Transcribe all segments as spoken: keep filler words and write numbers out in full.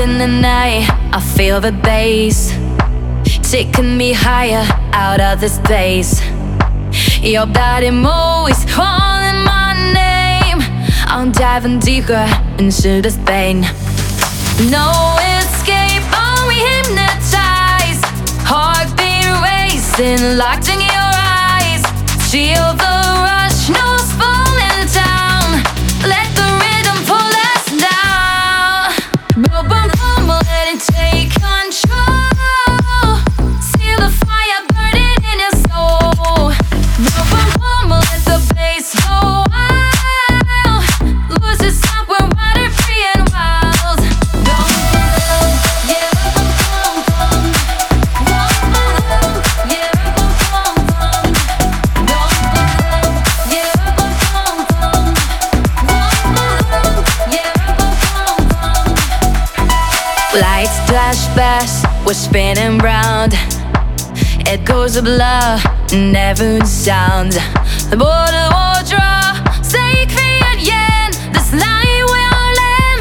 in the night, I feel the bass taking me higher out of the space. Your body moves, calling my name. I'm diving deeper into this pain. No escape, only hypnotized. Heartbeat racing, locked in your eyes. Feel the rush, nose falling down. Let the rhythm pull us down. Boom, boom, boom, let it take control. See the fire burning in your soul. Boom, boom, boom, let the bass go wild. Lose yourself, we're water free and wild. Boom, boom, yeah, boom, boom, boom. Boom, boom, yeah, boom, boom, boom. Boom, boom, yeah, boom, boom, boom. Boom, boom, yeah, boom, boom, boom. Lights flash fast, we're spinning round. Echoes of love, never sound. The border will draw, sacred yen. This line will land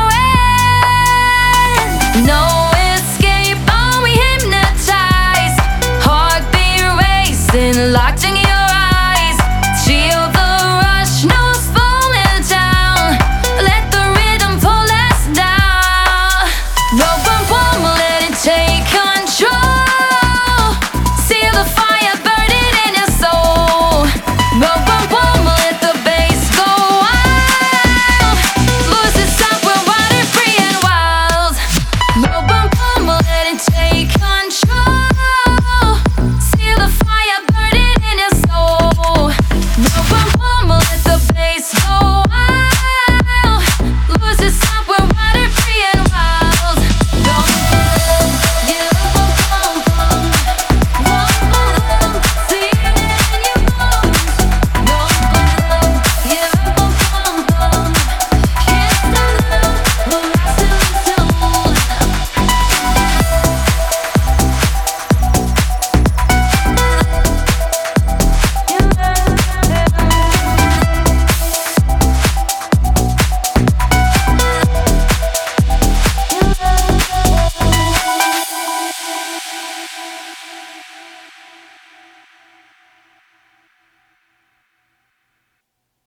forever. No escape, only hypnotized. Heartbeat racing, locked in